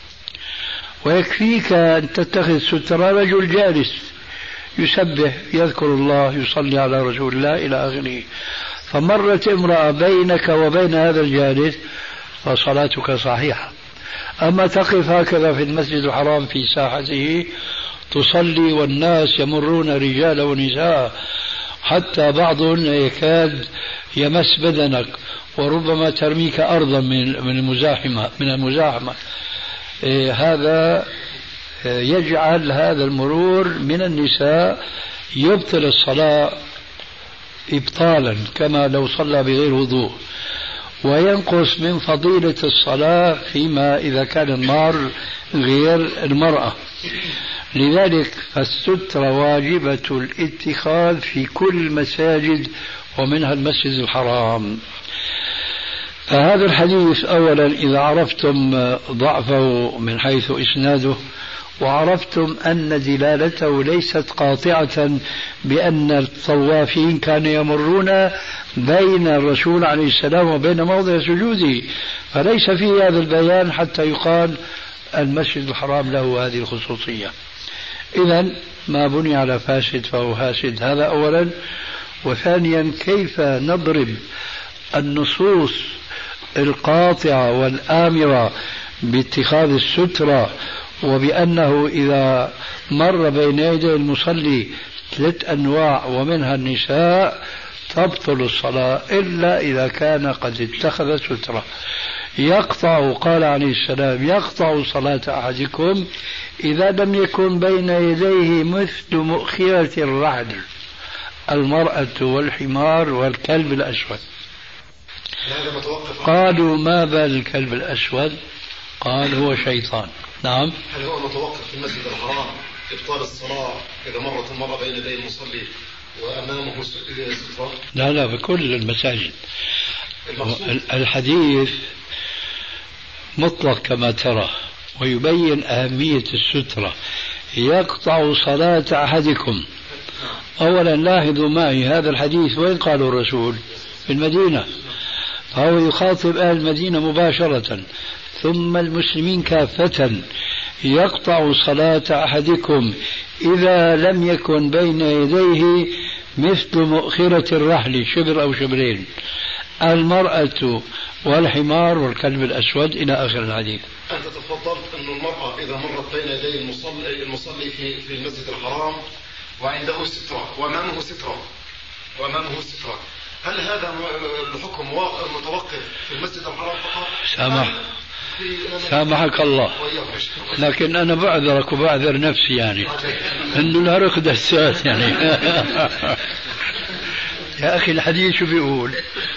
ويكفيك أن تتخذ سترة رجل جالس يسبح يذكر الله يصلي على رسول الله إلى آخره، فمرت امرأة بينك وبين هذا الجالس فصلاتك صحيحة. أما تقف هكذا في المسجد الحرام في ساحته تصلي والناس يمرون رجال ونساء حتى بعضهم يكاد يمس بدنك وربما ترميك أرضا من المزاحمة هذا يجعل هذا المرور من النساء يبطل الصلاة إبطالا كما لو صلى بغير وضوء، وينقص من فضيلة الصلاة فيما إذا كان المار غير المرأة. لذلك فالسترة واجبة الاتخاذ في كل المساجد ومنها المسجد الحرام. فهذا الحديث أولا إذا عرفتم ضعفه من حيث إسناده، وعرفتم أن دلالته ليست قاطعة بأن الطوافين كانوا يمرون بين الرسول عليه السلام وبين موضع سجوده، فليس فيه هذا البيان حتى يقال المسجد الحرام له هذه الخصوصية. إذن ما بني على فاسد فهو فاسد، هذا أولا. وثانيا كيف نضرب النصوص القاطعة والآمرة باتخاذ السترة وبأنه إذا مر بين يدي المصلي 3 أنواع ومنها النساء تبطل الصلاة إلا إذا كان قد اتخذ سترة. يقطع، قال عليه السلام، يقطع صلاة أحدكم إذا لم يكن بين يديه مثل مؤخرة الرحل، المرأة والحمار والكلب الأسود. قالوا ما بال الكلب الأسود؟ قال هو شيطان. نعم. هل هو متوقف في المسجد الحرام إبطال الصلاة إذا مرت المرأة بين يدي المصلي وأمامه سترة؟ لا في كل المساجد. الحديث مطلق كما ترى ويبين أهمية السترة. يقطع صلاة أحدكم. أولا لاحظوا معي هذا الحديث وين قاله الرسول؟ في المدينة، فهو يخاطب أهل المدينة مباشرة ثم المسلمين كافة. يقطع صلاة أحدكم إذا لم يكن بين يديه مثل مؤخرة الرحل، شبر أو شبرين، المرأة والحمار والكلب الأسود إلى آخر الحديث. أنت تفضلت أن المرأة إذا مرت بين يدي المصلي في المسجد الحرام وعنده سترة وأمامه سترة، هل هذا الحكم متوقف في المسجد الحرام فقط؟ سامحك الله، لكن أنا بعذرك وبعذر نفسي، يعني إنه العرق دسات يعني يا أخي الحديث شو بيقول؟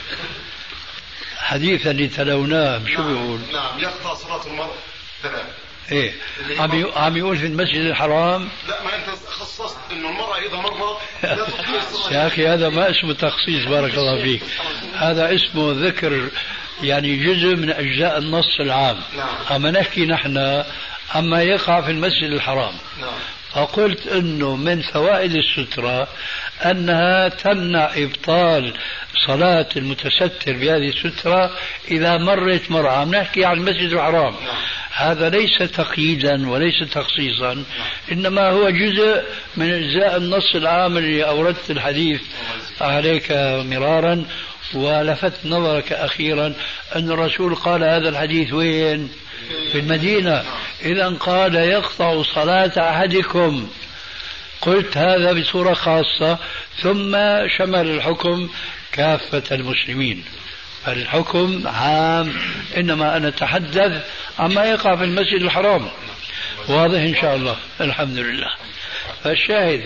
حديث اللي تلوناه شو بيقول؟ نعم يقطع صلاة المرء ثلاث. ايه عم يقول في المسجد الحرام. لا ما انت خصصت انه المرأة اذا مرت لا تقضي الصلاة. يا اخي هذا ما اسمه تخصيص، بارك الله فيك، هذا اسمه ذكر يعني جزء من اجزاء النص العام. اما نحكي نحن عما يقع في المسجد الحرام. فقلت انه من فوائد السترة انها تمنع ابطال صلاة المتستر بهذه السترة اذا مرت مرة. عم نحكي عن المسجد الحرام. هذا ليس تقييدا وليس تخصيصا، انما هو جزء من اجزاء النص العام اللي اوردت الحديث عليك مرارا. ولفت نظرك اخيرا ان الرسول قال هذا الحديث وين؟ في المدينة. إذا قال يقطع صلاة أحدكم، قلت هذا بصورة خاصة، ثم شمل الحكم كافة المسلمين، فالحكم عام، إنما أنا أتحدث عما يقع في المسجد الحرام. واضح إن شاء الله؟ الحمد لله. فالشاهد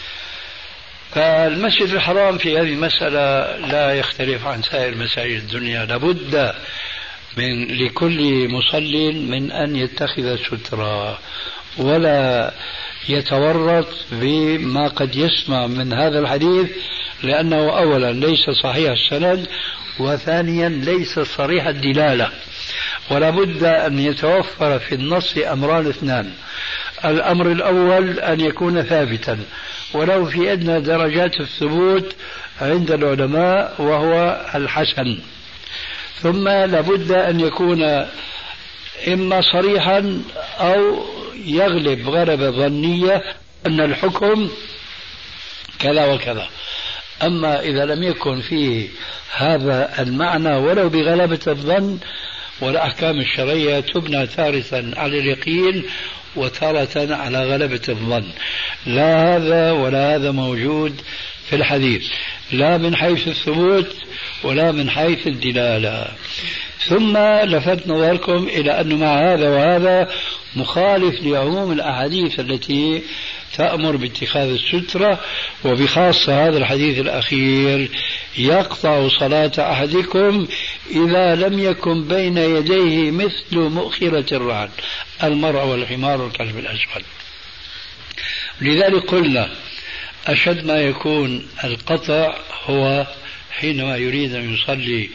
فالمسجد الحرام في هذه المسألة لا يختلف عن سائر مساجد الدنيا. لابد لكل مصل من أن يتخذ سترة ولا يتورط بما قد يسمع من هذا الحديث، لأنه أولا ليس صحيح السند، وثانيا ليس صريح الدلالة. ولا بد أن يتوفر في النص أمران اثنان. الأمر الأول أن يكون ثابتا ولو في أدنى درجات الثبوت عند العلماء، وهو الحسن. ثم لابد أن يكون إما صريحا أو يغلب غلبة ظنية أن الحكم كذا وكذا. أما إذا لم يكن فيه هذا المعنى ولو بغلبة الظن، والأحكام الشرعية تبنى تارة على اليقين وتارة على غلبة الظن. لا هذا ولا هذا موجود في الحديث، لا من حيث الثبوت ولا من حيث الدلالة. ثم لفت نظركم إلى أنه مع هذا وهذا مخالف لعموم الأحاديث التي تأمر باتخاذ السترة، وبخاصة هذا الحديث الأخير يقطع صلاة أحدكم إذا لم يكن بين يديه مثل مؤخرة الرعد، المرء والحمار والكلب الأسود. لذلك قلنا أشد ما يكون القطع هو حينما يريد أن يصلي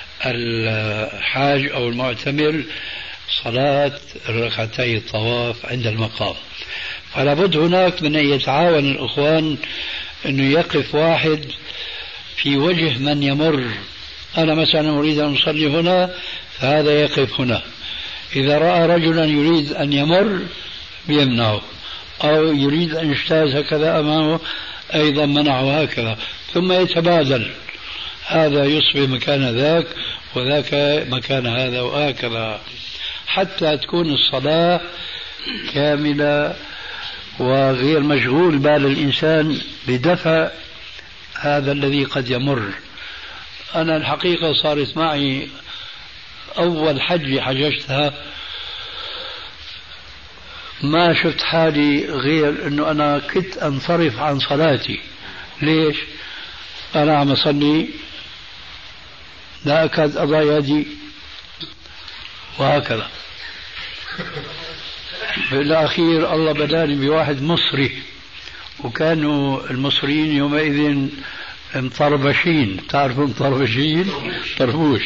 الحاج أو المعتمر صلاة ركعتي الطواف عند المقام. فلا بد هناك من أن يتعاون الأخوان أنه يقف واحد في وجه من يمر. أنا مثلا أريد أن أصلي هنا، فهذا يقف هنا. إذا رأى رجلا يريد أن يمر يمنعه، أو يريد أن يجتاز هكذا أمامه أيضا منعه هكذا، ثم يتبادل، هذا يصبح مكان ذاك وذاك مكان هذا وهكذا، حتى تكون الصلاة كاملة وغير مشغول بال الإنسان بدفع هذا الذي قد يمر. أنا الحقيقة صارت معي أول حج حججتها ما شفت حالي غير أنه أنا كنت أنصرف عن صلاتي. ليش؟ أنا عم أصلي لا أكاد أضع يدي وهكذا. بالأخير الله بداني بواحد مصري، وكانوا المصريين يومئذ مطربشين. تعرفوا مطربشين؟ طربوش.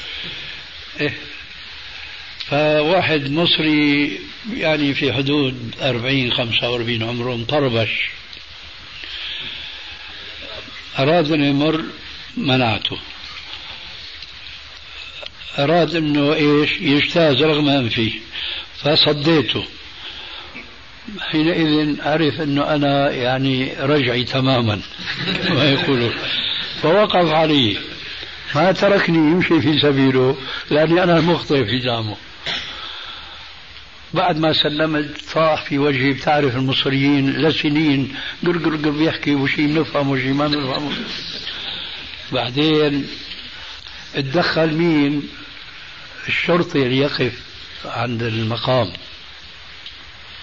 فواحد مصري يعني في حدود 40-45 عمره مطربش، أراد أن يمر منعته، أراد أنه إيش يجتاز رغم أنفي فصديته. حينئذ أعرف أنه أنا يعني رجعي تماما كما يقولون، فوقف علي ما تركني يمشي في سبيله لأني أنا المخطئ في دامه. بعد ما سلمت صاح في وجهي، بتعرف المصريين لسنين قرقر بيحكي وشي بنفهم وشي ما بنفهم. بعدين اتدخل مين؟ الشرطي اللي يقف عند المقام.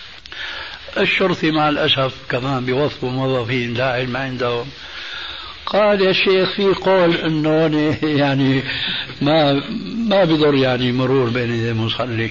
الشرطي مع الأسف كمان بيوظفوا موظفين لا علم عندهم. قال يا شيخ في قول انه يعني ما بضر يعني مرور بين يدي المصلي،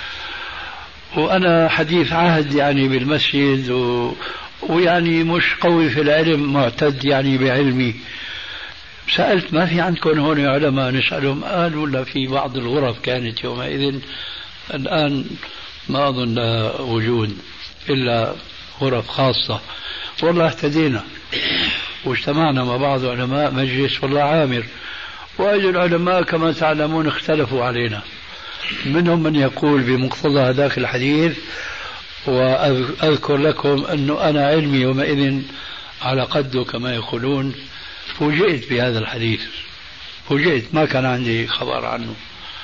وانا حديث عهد يعني بالمسجد ويعني مش قوي في العلم، معتد يعني بعلمي. سألت ما في عندكم هون علماء نسألهم؟ قالوا لا، في بعض الغرف كانت يومئذ، الآن ما أظن لها وجود إلا غرف خاصة. والله اهتدينا واجتمعنا مع بعض علماء مجلس والله عامر، وأجل العلماء كما تعلمون اختلفوا علينا، منهم من يقول بمقتضى هذاك الحديث، وأذكر لكم أنه أنا علمي يومئذ على قده كما يقولون، فوجئت بهذا الحديث، فوجئت ما كان عندي خبر عنه.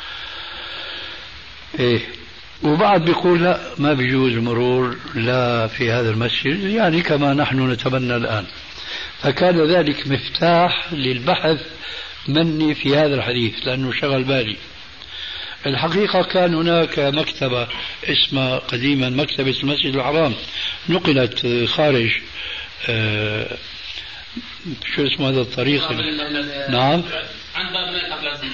إيه، وبعض بيقول لا ما بيجوز مرور لا في هذا المسجد، يعني كما نحن نتبنى الآن. فكان ذلك مفتاح للبحث مني في هذا الحديث لأنه شغل بالي. الحقيقة كان هناك مكتبة اسمها قديما مكتبة المسجد الحرام، نقلت خارج شو اسمه هذا الطريق؟ نعم، عن باب الملك عبد العزيز.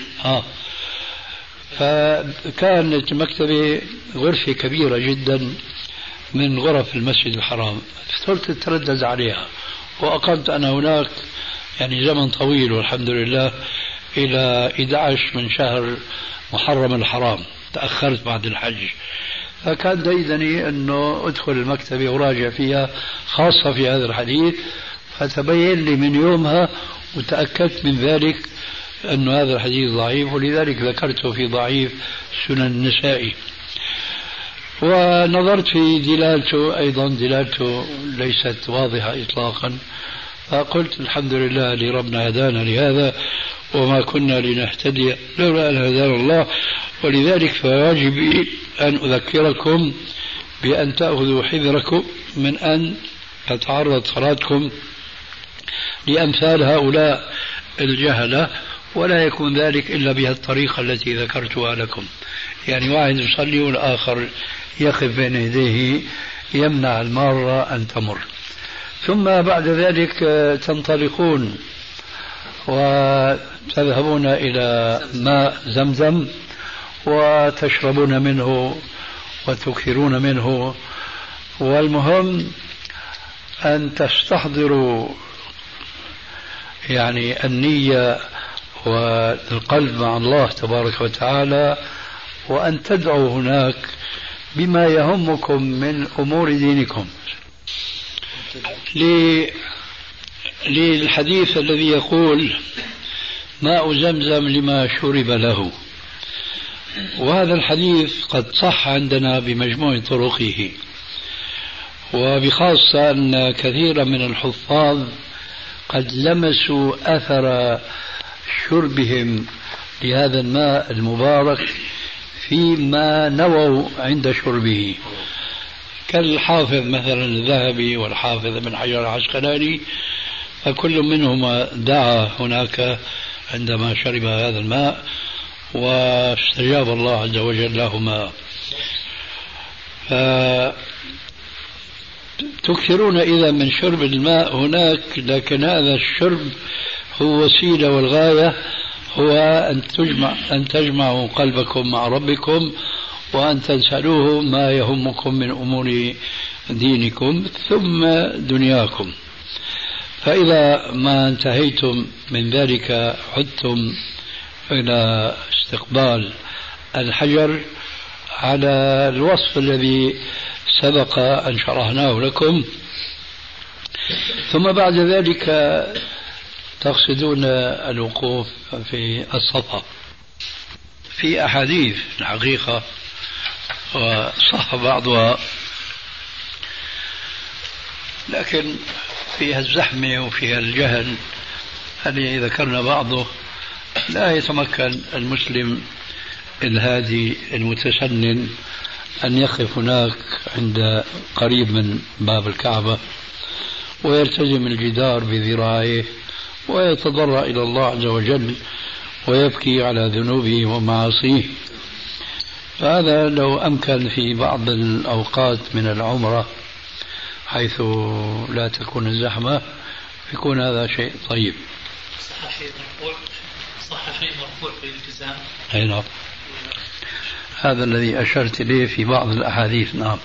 فكانت مكتبة غرفة كبيرة جدا من غرف المسجد الحرام، صرت أتردد عليها، وأقمت أنا هناك يعني زمن طويل والحمد لله إلى 11 من شهر محرم الحرام، تأخرت بعد الحج. فكان ديدني أنه أدخل المكتبة وراجع فيها خاصة في هذا الحديث، فتبين لي من يومها وتأكدت من ذلك أن هذا الحديث ضعيف، ولذلك ذكرته في ضعيف سنن النسائي. ونظرت في دلالته أيضا، دلالته ليست واضحة إطلاقا، فقلت الحمد لله لربنا هدانا لهذا وما كنا لنهتدي لولا أن هدانا الله. ولذلك فواجبي أن أذكركم بأن تأخذوا حذركم من أن تتعرض صلاتكم لأمثال هؤلاء الجهلة، ولا يكون ذلك إلا بهذه الطريقة التي ذكرتها لكم. يعني واحد يصلي والآخر يقف بين يديه يمنع المارة أن تمر، ثم بعد ذلك تنطلقون وتذهبون إلى ماء زمزم وتشربون منه وتكثرون منه. والمهم أن تستحضروا يعني النية والقلب مع الله تبارك وتعالى، وأن تدعوا هناك بما يهمكم من أمور دينكم. للحديث الذي يقول ماء زمزم لما شرب له، وهذا الحديث قد صح عندنا بمجموع طرقه، وبخاصة أن كثيرا من الحفاظ قد لمسوا أثر شربهم لهذا الماء المبارك فيما نووا عند شربه، كالحافظ مثلا الذهبي والحافظ ابن حجر العسقلاني، فكل منهما دعا هناك عندما شرب هذا الماء واستجاب الله عز وجل لهما. تكثرون إذا من شرب الماء هناك، لكن هذا الشرب هو وسيلة، والغاية هو أن تجمعوا قلبكم مع ربكم وأن تسألوه ما يهمكم من أمور دينكم ثم دنياكم. فإذا ما انتهيتم من ذلك عدتم إلى استقبال الحجر على الوصف الذي سبق أن شرحناه لكم، ثم بعد ذلك تقصدون الوقوف في الصفا. في أحاديث الحقيقة وصح بعضها، لكن فيها الزحمة وفيها الجهل الذي ذكرنا بعضه، لا يتمكن المسلم الهادي المتسنن أن يقف هناك عند قريب من باب الكعبة ويلتزم الجدار بذراعيه ويتضرع إلى الله عز وجل ويبكي على ذنوبه ومعاصيه. فهذا لو أمكن في بعض الأوقات من العمرة حيث لا تكون الزحمة يكون هذا شيء طيب. صح شيء مرفوع في الالتزام. أي نعم، هذا الذي أشرت إليه في بعض الأحاديث. نعم.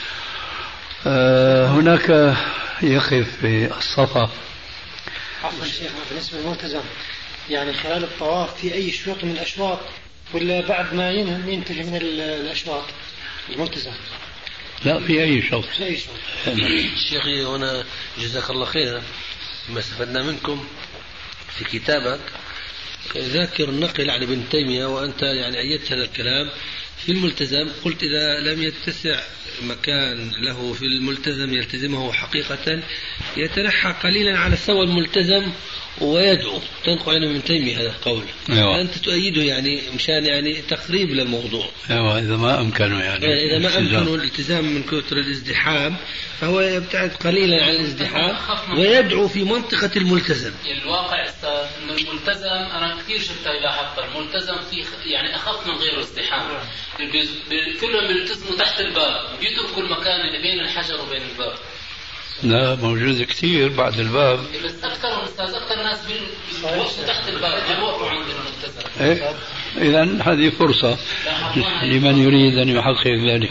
هناك يقف في الصفا. عفوا شيخ، بالنسبة للملتزم يعني خلال الطواف في أي شوط من الأشواط ولا بعد ما ينتهي من الأشواط الملتزم؟ لا، في أي شوط. في أي شوط. شيخي هنا جزاك الله خيرا، ما استفدنا منكم في كتابك ذاكر نقل عن ابن تيمية، وأنت يعني أيدت هذا الكلام في الملتزم. قلت إذا لم يتسع مكان له في الملتزم يلتزمه حقيقة يتنحى قليلا على سوى الملتزم ويدعو. تنقل عن ابن تيمية هذا القول. أيوة. أنت تؤيده يعني مشان يعني تقريب للموضوع. أيوة، إذا ما أمكنه يعني إذا ما أمكنه الالتزام من كثر الازدحام فهو يبتعد قليلا عن الازدحام ويدعو في منطقة الملتزم. الواقع أن الملتزم أنا كثير شفتها لاحظت الملتزم فيه يعني أخف من غيره ازدحام. كلهم بيلتزموا تحت الباب بيتركوا المكان اللي بين الحجر وبين الباب. لا، موجود كثير بعد الباب. بس أكثر ناس بيوقفوا تحت الباب بيوقفوا عند الملتزم. إيه؟ إذن هذه فرصة لمن يريد أن يحقق ذلك.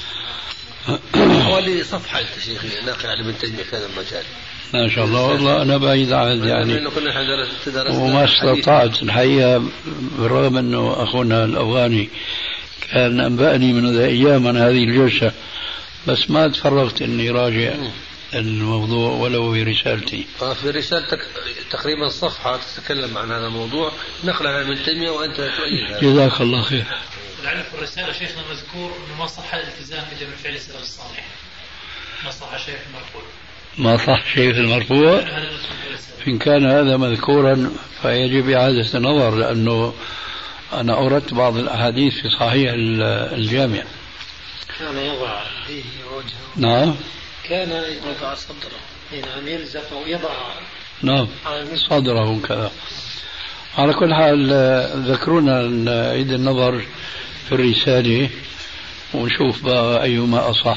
حوالي صفحة شيخي ناقل على ابن تيمية في هذا المجال. ما شاء الله. والله أنا بعيد عن يعني وما استطعت الحقيقة، بالرغم أنه أخونا الأفغاني كان أنبأني من أيام عن هذه الجلسة، بس ما تفرغت أني راجع الموضوع ولو في رسالتي. في رسالتك تقريبا صفحة تتكلم عن هذا الموضوع نقلا عن ابن تيمية وأنت تؤيد. جزاك الله خير. لعل في الرسالة شيخنا مذكور أنه ما صح الالتزام بجمع فعل السلف الصالح. ما صح شيء في المرفوع. ما صح شيء في المرفوع. إن كان هذا مذكورا فيجب إعادة النظر، لأنه أنا أوردت بعض الأحاديث في صحيح الجامع. كان يضع فيه وجهه. نعم. كان يضع صدره. نعم، يلزق ويضع. نعم، صدره كذا. على كل حال ذكرونا نعيد النظر في الرسالة ونشوف بقى أيهما أصح.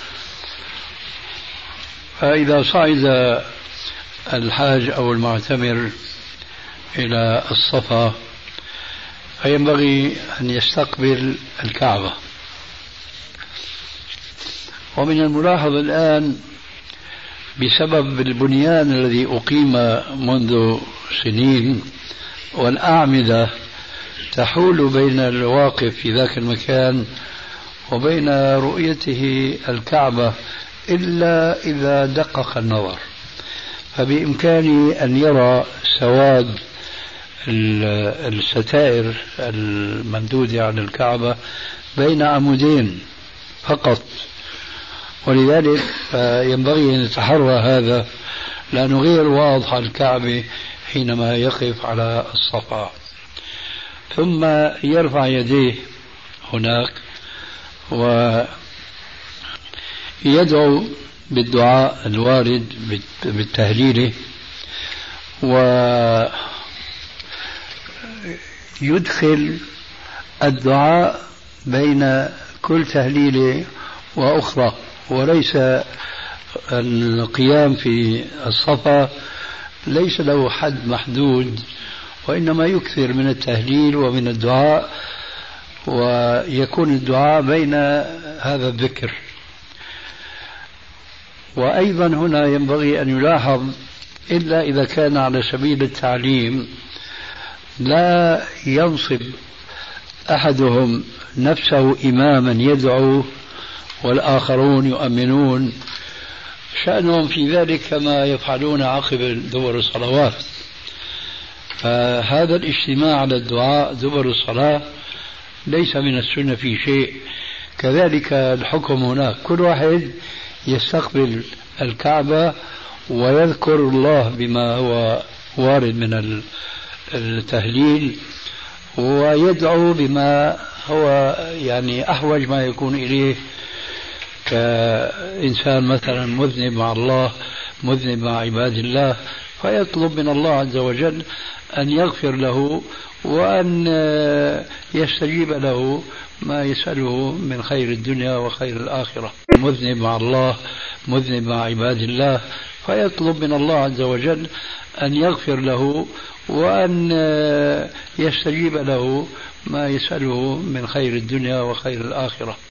فإذا صعد الحاج أو المعتمر إلى الصفا فينبغي أن يستقبل الكعبة. ومن الملاحظ الآن بسبب البنيان الذي أقيم منذ سنين والأعمدة تحول بين الواقف في ذاك المكان وبين رؤيته الكعبة إلا إذا دقق النظر، فبإمكانه أن يرى سواد الستائر الممدودة عن الكعبة بين عمودين فقط. ولذلك ينبغي أن يتحرى هذا، لأنه غير واضح الكعبة حينما يقف على الصفا. ثم يرفع يديه هناك ويدعو بالدعاء الوارد بالتهليل، ويدخل الدعاء بين كل تهليلة وأخرى، وليس القيام في الصفا ليس له حد محدود، وإنما يكثر من التهليل ومن الدعاء، ويكون الدعاء بين هذا الذكر. وأيضا هنا ينبغي أن يلاحظ إلا إذا كان على سبيل التعليم لا ينصب أحدهم نفسه إماما يدعو والآخرون يؤمنون، شأنهم في ذلك كما يفعلون عقب دبر الصلوات. فهذا الاجتماع على الدعاء دبر الصلاة ليس من السنة في شيء. كذلك الحكم هناك، كل واحد يستقبل الكعبة ويذكر الله بما هو وارد من التهليل، ويدعو بما هو يعني أحوج ما يكون إليه، كإنسان مثلا مذنب مع الله، مذنب مع عباد الله، فيطلب من الله عز وجل أن يغفر له وأن يستجيب له ما يسأله من خير الدنيا وخير الآخرة. مذنب مع الله، مذنب مع عباد الله، فيطلب من الله عز وجل أن يغفر له وأن يستجيب له ما يسأله من خير الدنيا وخير الآخرة.